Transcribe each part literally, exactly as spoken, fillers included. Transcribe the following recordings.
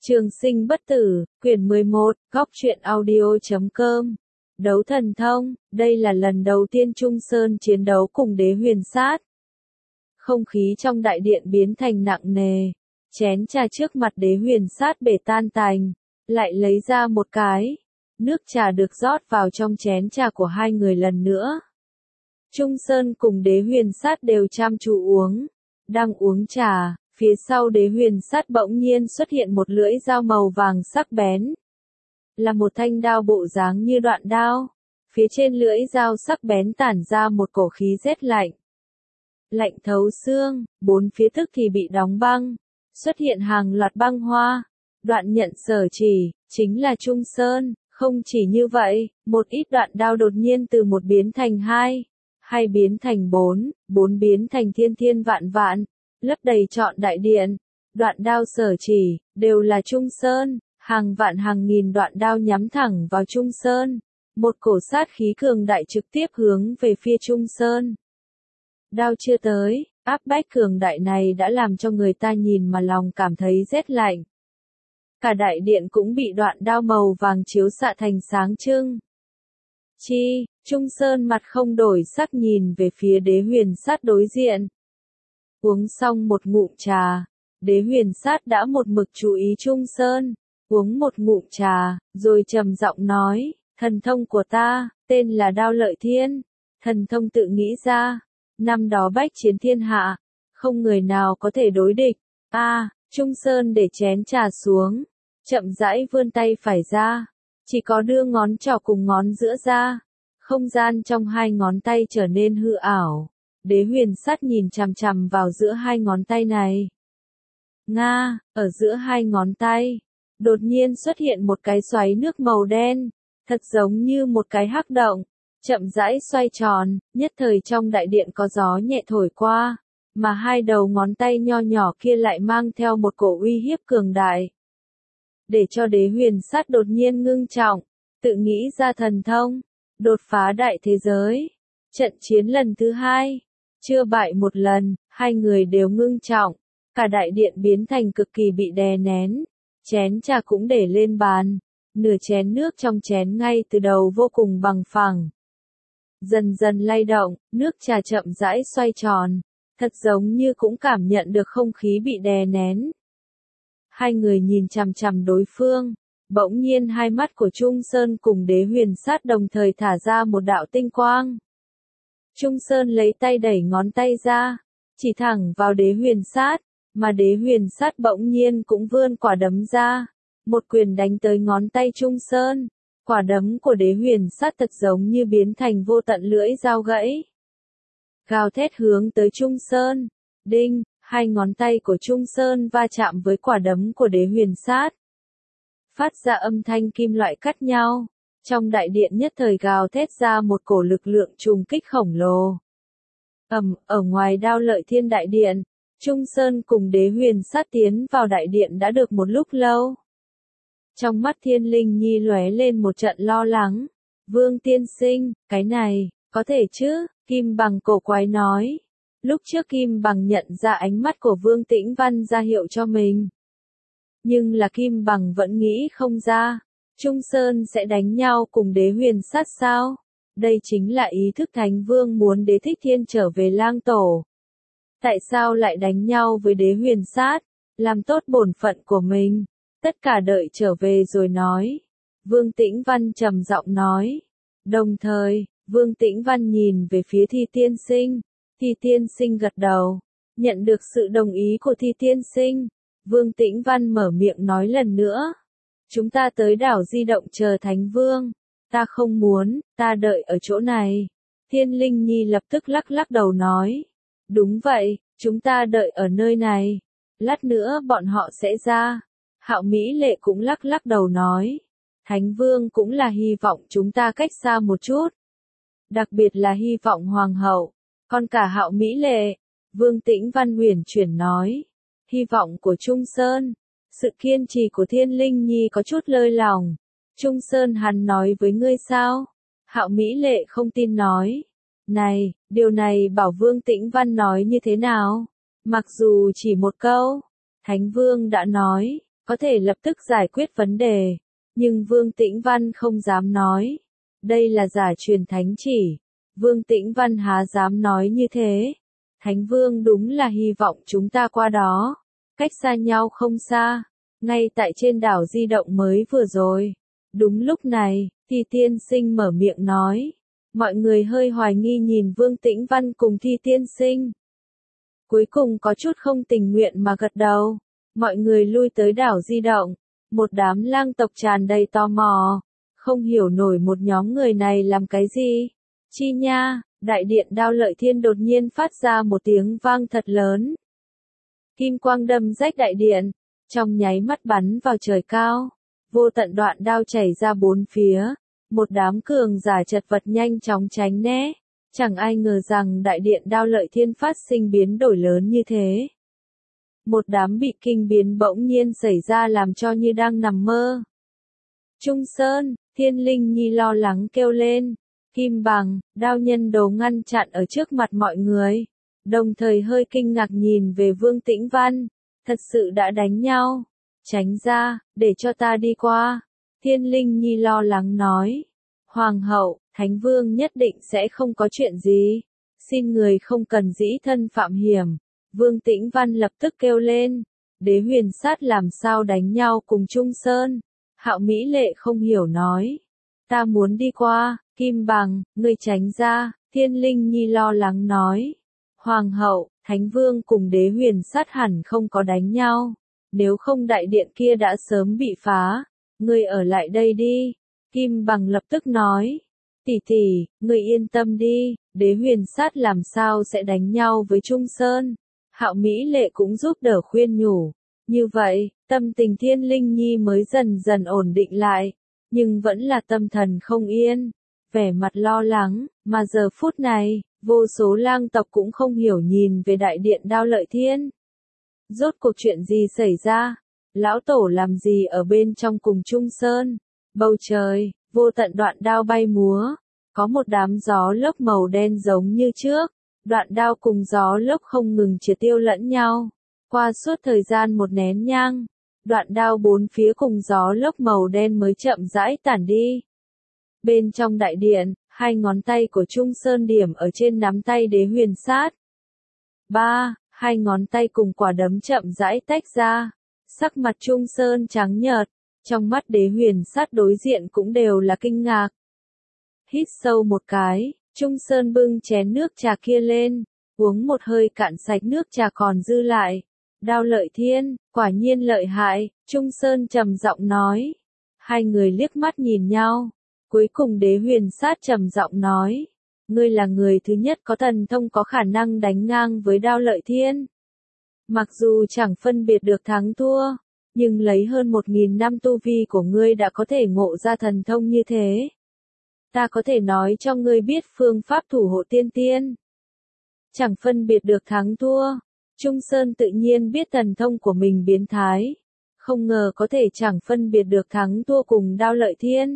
Trường sinh bất tử, quyển mười một, góc truyện audio chấm com. Đấu thần thông, đây là lần đầu tiên Trung Sơn chiến đấu cùng đế huyền sát. Không khí trong đại điện biến thành nặng nề, chén trà trước mặt đế huyền sát bể tan tành, lại lấy ra một cái. Nước trà được rót vào trong chén trà của hai người lần nữa. Trung Sơn cùng đế huyền sát đều chăm chú uống, đang uống trà. Phía sau đế huyền sát bỗng nhiên xuất hiện một lưỡi dao màu vàng sắc bén. Là một thanh đao bộ dáng như đoạn đao. Phía trên lưỡi dao sắc bén tản ra một cổ khí rét lạnh. Lạnh thấu xương, bốn phía tức thì bị đóng băng. Xuất hiện hàng loạt băng hoa. Đoạn nhận sở chỉ, chính là Trung Sơn. Không chỉ như vậy, một ít đoạn đao đột nhiên từ một biến thành hai. Hai biến thành bốn, bốn biến thành thiên thiên vạn vạn. Lấp đầy trọn đại điện, đoạn đao sở chỉ, đều là Trung Sơn, hàng vạn hàng nghìn đoạn đao nhắm thẳng vào Trung Sơn, một cổ sát khí cường đại trực tiếp hướng về phía Trung Sơn. Đao chưa tới, áp bách cường đại này đã làm cho người ta nhìn mà lòng cảm thấy rét lạnh. Cả đại điện cũng bị đoạn đao màu vàng chiếu xạ thành sáng trưng. Chi, Trung Sơn mặt không đổi sắc nhìn về phía đế huyền sát đối diện. Uống xong một ngụm trà, đế huyền sát đã một mực chú ý Trung Sơn, uống một ngụm trà, rồi trầm giọng nói, thần thông của ta, tên là Đao Lợi Thiên, thần thông tự nghĩ ra, năm đó bách chiến thiên hạ, không người nào có thể đối địch, a à, Trung Sơn để chén trà xuống, chậm rãi vươn tay phải ra, chỉ có đưa ngón trỏ cùng ngón giữa ra, không gian trong hai ngón tay trở nên hư ảo. Đế huyền sát nhìn chằm chằm vào giữa hai ngón tay này. Nga, ở giữa hai ngón tay, đột nhiên xuất hiện một cái xoáy nước màu đen, thật giống như một cái hắc động, chậm rãi xoay tròn, nhất thời trong đại điện có gió nhẹ thổi qua, mà hai đầu ngón tay nho nhỏ kia lại mang theo một cổ uy hiếp cường đại. Để cho đế huyền sát đột nhiên ngưng trọng, tự nghĩ ra thần thông, đột phá đại thế giới. Trận chiến lần thứ hai. Chưa bại một lần, hai người đều ngưng trọng, cả đại điện biến thành cực kỳ bị đè nén, chén trà cũng để lên bàn, nửa chén nước trong chén ngay từ đầu vô cùng bằng phẳng. Dần dần lay động, nước trà chậm rãi xoay tròn, thật giống như cũng cảm nhận được không khí bị đè nén. Hai người nhìn chằm chằm đối phương, bỗng nhiên hai mắt của Trung Sơn cùng đế huyền sát đồng thời thả ra một đạo tinh quang. Trung Sơn lấy tay đẩy ngón tay ra, chỉ thẳng vào đế huyền sát, mà đế huyền sát bỗng nhiên cũng vươn quả đấm ra, một quyền đánh tới ngón tay Trung Sơn, quả đấm của đế huyền sát thật giống như biến thành vô tận lưỡi dao gãy. Gào thét hướng tới Trung Sơn, đinh, hai ngón tay của Trung Sơn va chạm với quả đấm của đế huyền sát. Phát ra âm thanh kim loại cắt nhau. Trong đại điện nhất thời gào thét ra một cổ lực lượng trùng kích khổng lồ. Ầm, ở ngoài Đao Lợi Thiên đại điện, Trung Sơn cùng đế huyền sát tiến vào đại điện đã được một lúc lâu. Trong mắt Thiên Linh Nhi lóe lên một trận lo lắng. Vương tiên sinh, cái này, có thể chứ? Kim Bằng cổ quái nói. Lúc trước Kim Bằng nhận ra ánh mắt của Vương Tĩnh Văn ra hiệu cho mình. Nhưng là Kim Bằng vẫn nghĩ không ra. Trung Sơn sẽ đánh nhau cùng đế huyền sát sao? Đây chính là ý thức Thánh Vương muốn đế thích thiên trở về lang tổ. Tại sao lại đánh nhau với đế huyền sát? Làm tốt bổn phận của mình. Tất cả đợi trở về rồi nói. Vương Tĩnh Văn trầm giọng nói. Đồng thời, Vương Tĩnh Văn nhìn về phía Thi Tiên Sinh. Thi Tiên Sinh gật đầu. Nhận được sự đồng ý của Thi Tiên Sinh. Vương Tĩnh Văn mở miệng nói lần nữa. Chúng ta tới đảo di động chờ Thánh Vương. Ta không muốn, ta đợi ở chỗ này. Thiên Linh Nhi lập tức lắc lắc đầu nói. Đúng vậy, chúng ta đợi ở nơi này. Lát nữa bọn họ sẽ ra. Hạo Mỹ Lệ cũng lắc lắc đầu nói. Thánh Vương cũng là hy vọng chúng ta cách xa một chút. Đặc biệt là hy vọng Hoàng hậu. Còn cả Hạo Mỹ Lệ. Vương Tĩnh Văn huyền chuyển nói. Hy vọng của Trung Sơn. Sự kiên trì của Thiên Linh Nhi có chút lơi lòng. Trung Sơn hắn nói với ngươi sao? Hạo Mỹ Lệ không tin nói. Này, điều này bảo Vương Tĩnh Văn nói như thế nào? Mặc dù chỉ một câu, Thánh Vương đã nói, có thể lập tức giải quyết vấn đề. Nhưng Vương Tĩnh Văn không dám nói. Đây là giả truyền thánh chỉ. Vương Tĩnh Văn há dám nói như thế. Thánh Vương đúng là hy vọng chúng ta qua đó. Cách xa nhau không xa. Ngay tại trên đảo di động mới vừa rồi. Đúng lúc này, Thi Tiên Sinh mở miệng nói. Mọi người hơi hoài nghi nhìn Vương Tĩnh Văn cùng Thi Tiên Sinh. Cuối cùng có chút không tình nguyện mà gật đầu. Mọi người lui tới đảo di động. Một đám lang tộc tràn đầy tò mò. Không hiểu nổi một nhóm người này làm cái gì. Chi nha, đại điện Đao Lợi Thiên đột nhiên phát ra một tiếng vang thật lớn. Kim quang đâm rách đại điện. Trong nháy mắt bắn vào trời cao. Vô tận đoạn đao chảy ra bốn phía. Một đám cường giả chật vật nhanh chóng tránh né. Chẳng ai ngờ rằng đại điện Đao Lợi Thiên phát sinh biến đổi lớn như thế. Một đám bị kinh biến bỗng nhiên xảy ra làm cho như đang nằm mơ. Trung Sơn, Thiên Linh Nhi lo lắng kêu lên. Kim Bằng, Đao Nhân Đồ ngăn chặn ở trước mặt mọi người. Đồng thời hơi kinh ngạc nhìn về Vương Tĩnh Văn. Thật sự đã đánh nhau. Tránh ra, để cho ta đi qua. Thiên Linh Nhi lo lắng nói. Hoàng hậu, Thánh Vương nhất định sẽ không có chuyện gì. Xin người không cần dĩ thân phạm hiểm. Vương Tĩnh Văn lập tức kêu lên. Đế huyền sát làm sao đánh nhau cùng Trung Sơn. Hạo Mỹ Lệ không hiểu nói. Ta muốn đi qua, Kim Bằng, ngươi tránh ra. Thiên Linh Nhi lo lắng nói. Hoàng hậu, Thánh Vương cùng đế huyền sát hẳn không có đánh nhau. Nếu không đại điện kia đã sớm bị phá. Ngươi ở lại đây đi. Kim Bằng lập tức nói. Tỷ tỷ, ngươi yên tâm đi. Đế huyền sát làm sao sẽ đánh nhau với Trung Sơn. Hạo Mỹ Lệ cũng giúp đỡ khuyên nhủ. Như vậy, tâm tình Thiên Linh Nhi mới dần dần ổn định lại. Nhưng vẫn là tâm thần không yên. Vẻ mặt lo lắng, mà giờ phút này, vô số lang tộc cũng không hiểu nhìn về đại điện Đao Lợi Thiên. Rốt cuộc chuyện gì xảy ra? Lão Tổ làm gì ở bên trong cùng Trung Sơn? Bầu trời, vô tận đoạn đao bay múa. Có một đám gió lốc màu đen giống như trước. Đoạn đao cùng gió lốc không ngừng triệt tiêu lẫn nhau. Qua suốt thời gian một nén nhang. Đoạn đao bốn phía cùng gió lốc màu đen mới chậm rãi tản đi. Bên trong đại điện, hai ngón tay của Trung Sơn điểm ở trên nắm tay đế huyền sát. Ba, hai ngón tay cùng quả đấm chậm rãi tách ra. Sắc mặt Trung Sơn trắng nhợt, trong mắt đế huyền sát đối diện cũng đều là kinh ngạc. Hít sâu một cái, Trung Sơn bưng chén nước trà kia lên, uống một hơi cạn sạch nước trà còn dư lại. Đao Lợi Thiên, quả nhiên lợi hại, Trung Sơn trầm giọng nói. Hai người liếc mắt nhìn nhau. Cuối cùng đế huyền sát trầm giọng nói. Ngươi là người thứ nhất có thần thông có khả năng đánh ngang với Đao Lợi Thiên. Mặc dù chẳng phân biệt được thắng thua, nhưng lấy hơn một nghìn năm tu vi của ngươi đã có thể ngộ ra thần thông như thế. Ta có thể nói cho ngươi biết phương pháp thủ hộ tiên tiên. Chẳng phân biệt được thắng thua. Trung Sơn tự nhiên biết thần thông của mình biến thái. Không ngờ có thể chẳng phân biệt được thắng thua cùng Đao Lợi Thiên.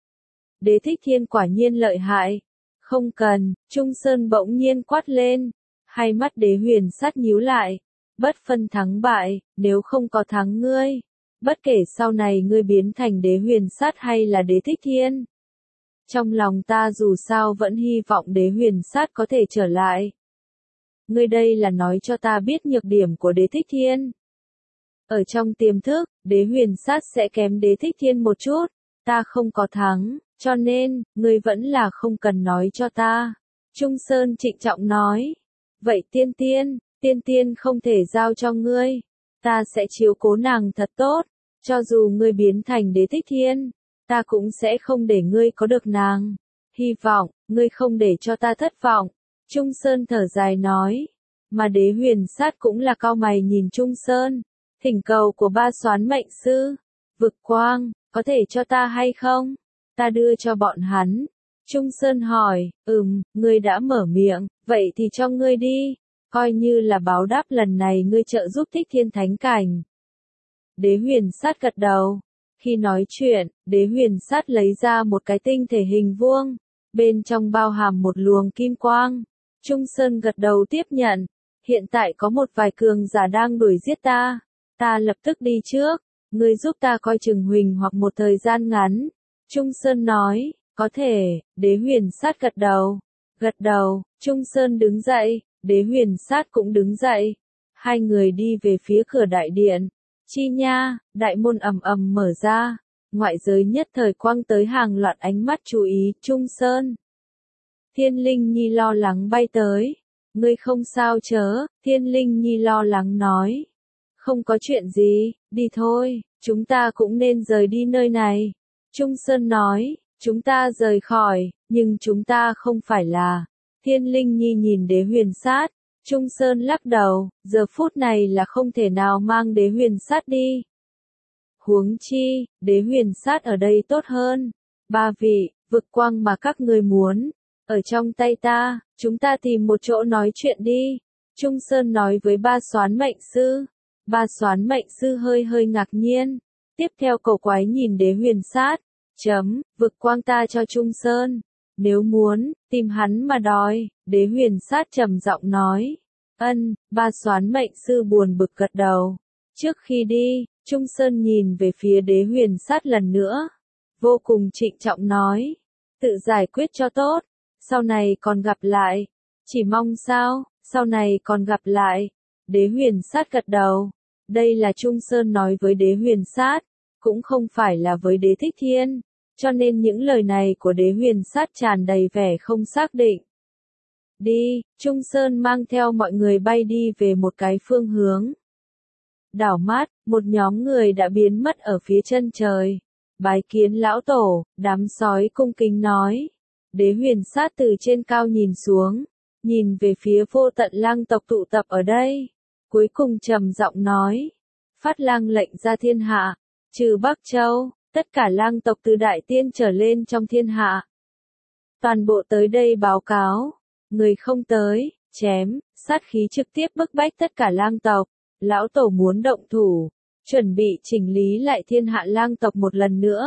Đế Thích Thiên quả nhiên lợi hại. Không cần, Trung Sơn bỗng nhiên quát lên. Hai mắt đế huyền sát nhíu lại. Bất phân thắng bại, nếu không có thắng ngươi. Bất kể sau này ngươi biến thành đế huyền sát hay là đế thích thiên. Trong lòng ta dù sao vẫn hy vọng đế huyền sát có thể trở lại. Ngươi đây là nói cho ta biết nhược điểm của đế thích thiên. Ở trong tiềm thức, đế huyền sát sẽ kém đế thích thiên một chút. Ta không có thắng, cho nên, ngươi vẫn là không cần nói cho ta. Trung Sơn trịnh trọng nói. Vậy tiên tiên, tiên tiên không thể giao cho ngươi. Ta sẽ chiếu cố nàng thật tốt. Cho dù ngươi biến thành đế thích thiên, ta cũng sẽ không để ngươi có được nàng. Hy vọng, ngươi không để cho ta thất vọng. Trung Sơn thở dài nói. Mà đế huyền sát cũng là cau mày nhìn Trung Sơn. Thỉnh cầu của ba soán mệnh sư. Vực quang, có thể cho ta hay không? Ta đưa cho bọn hắn. Trung Sơn hỏi, ừm, ngươi đã mở miệng, vậy thì cho ngươi đi. Coi như là báo đáp lần này ngươi trợ giúp Thích Thiên Thánh Cảnh. Đế huyền sát gật đầu. Khi nói chuyện, đế huyền sát lấy ra một cái tinh thể hình vuông. Bên trong bao hàm một luồng kim quang. Trung Sơn gật đầu tiếp nhận. Hiện tại có một vài cường giả đang đuổi giết ta. Ta lập tức đi trước. Ngươi giúp ta coi chừng Huỳnh hoặc một thời gian ngắn. Trung Sơn nói, có thể, Đế Huyền Sát gật đầu. Gật đầu, Trung Sơn đứng dậy, Đế Huyền Sát cũng đứng dậy. Hai người đi về phía cửa đại điện. Chi nha, đại môn ầm ầm mở ra. Ngoại giới nhất thời quăng tới hàng loạt ánh mắt chú ý, Trung Sơn. Thiên Linh Nhi lo lắng bay tới. Ngươi không sao chớ, Thiên Linh Nhi lo lắng nói. Không có chuyện gì, đi thôi, chúng ta cũng nên rời đi nơi này. Trung Sơn nói, chúng ta rời khỏi, nhưng chúng ta không phải là. Thiên Linh Nhi nhìn Đế Huyền Sát. Trung Sơn lắc đầu, giờ phút này là không thể nào mang Đế Huyền Sát đi. Huống chi, Đế Huyền Sát ở đây tốt hơn. Ba vị, vực quang mà các ngươi muốn, ở trong tay ta, chúng ta tìm một chỗ nói chuyện đi. Trung Sơn nói với ba soán mệnh sư. Ba soán mệnh sư hơi hơi ngạc nhiên. Tiếp theo cầu quái nhìn Đế Huyền Sát. Chấm, vực quang ta cho Trung Sơn. Nếu muốn, tìm hắn mà đòi. Đế Huyền Sát trầm giọng nói. Ân, ba soán mệnh sư buồn bực gật đầu. Trước khi đi, Trung Sơn nhìn về phía Đế Huyền Sát lần nữa. Vô cùng trịnh trọng nói. Tự giải quyết cho tốt. Sau này còn gặp lại. Chỉ mong sao, sau này còn gặp lại. Đế Huyền Sát gật đầu. Đây là Trung Sơn nói với Đế Huyền Sát. Cũng không phải là với Đế Thích Thiên. Cho nên những lời này của Đế Huyền Sát tràn đầy vẻ không xác định. Đi, Trung Sơn mang theo mọi người bay đi về một cái phương hướng. Đảo mắt, một nhóm người đã biến mất ở phía chân trời. Bái kiến lão tổ, đám sói cung kính nói. Đế Huyền Sát từ trên cao nhìn xuống, nhìn về phía vô tận lang tộc tụ tập ở đây. Cuối cùng trầm giọng nói. Phát lang lệnh ra thiên hạ, trừ Bắc Châu, tất cả lang tộc từ đại tiên trở lên trong thiên hạ. Toàn bộ tới đây báo cáo. Người không tới, chém, sát khí trực tiếp bức bách tất cả lang tộc. Lão tổ muốn động thủ, chuẩn bị chỉnh lý lại thiên hạ lang tộc một lần nữa.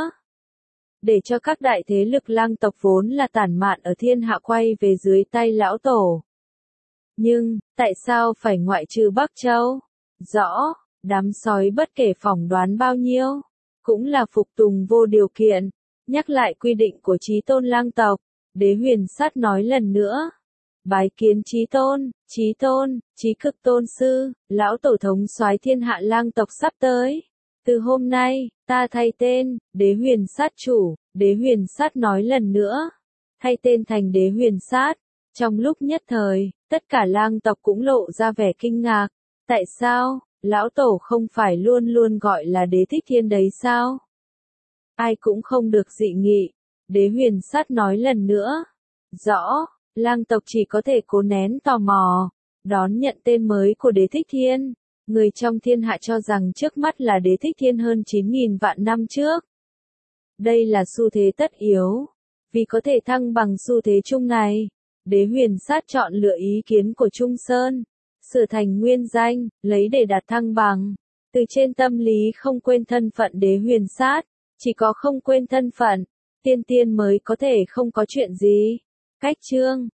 Để cho các đại thế lực lang tộc vốn là tản mạn ở thiên hạ quay về dưới tay lão tổ. Nhưng, tại sao phải ngoại trừ Bắc Châu? Rõ, đám sói bất kể phỏng đoán bao nhiêu, cũng là phục tùng vô điều kiện. Nhắc lại quy định của Chí Tôn lang tộc, Đế Huyền Sát nói lần nữa. Bái kiến Chí Tôn, Chí Tôn, Chí Cực Tôn Sư, lão tổ thống soái thiên hạ lang tộc sắp tới. Từ hôm nay, ta thay tên, Đế Huyền Sát chủ, Đế Huyền Sát nói lần nữa. Thay tên thành Đế Huyền Sát. Trong lúc nhất thời, tất cả lang tộc cũng lộ ra vẻ kinh ngạc. Tại sao, lão tổ không phải luôn luôn gọi là Đế Thích Thiên đấy sao? Ai cũng không được dị nghị. Đế Huyền Sát nói lần nữa. Rõ, lang tộc chỉ có thể cố nén tò mò, đón nhận tên mới của Đế Thích Thiên. Người trong thiên hạ cho rằng trước mắt là Đế Thích Thiên hơn chín nghìn vạn năm trước. Đây là xu thế tất yếu. Vì có thể thăng bằng xu thế chung này, Đế Huyền Sát chọn lựa ý kiến của Trung Sơn, sửa thành nguyên danh, lấy để đạt thăng bằng. Từ trên tâm lý không quên thân phận Đế Huyền Sát, chỉ có không quên thân phận, tiên tiên mới có thể không có chuyện gì. Cách chương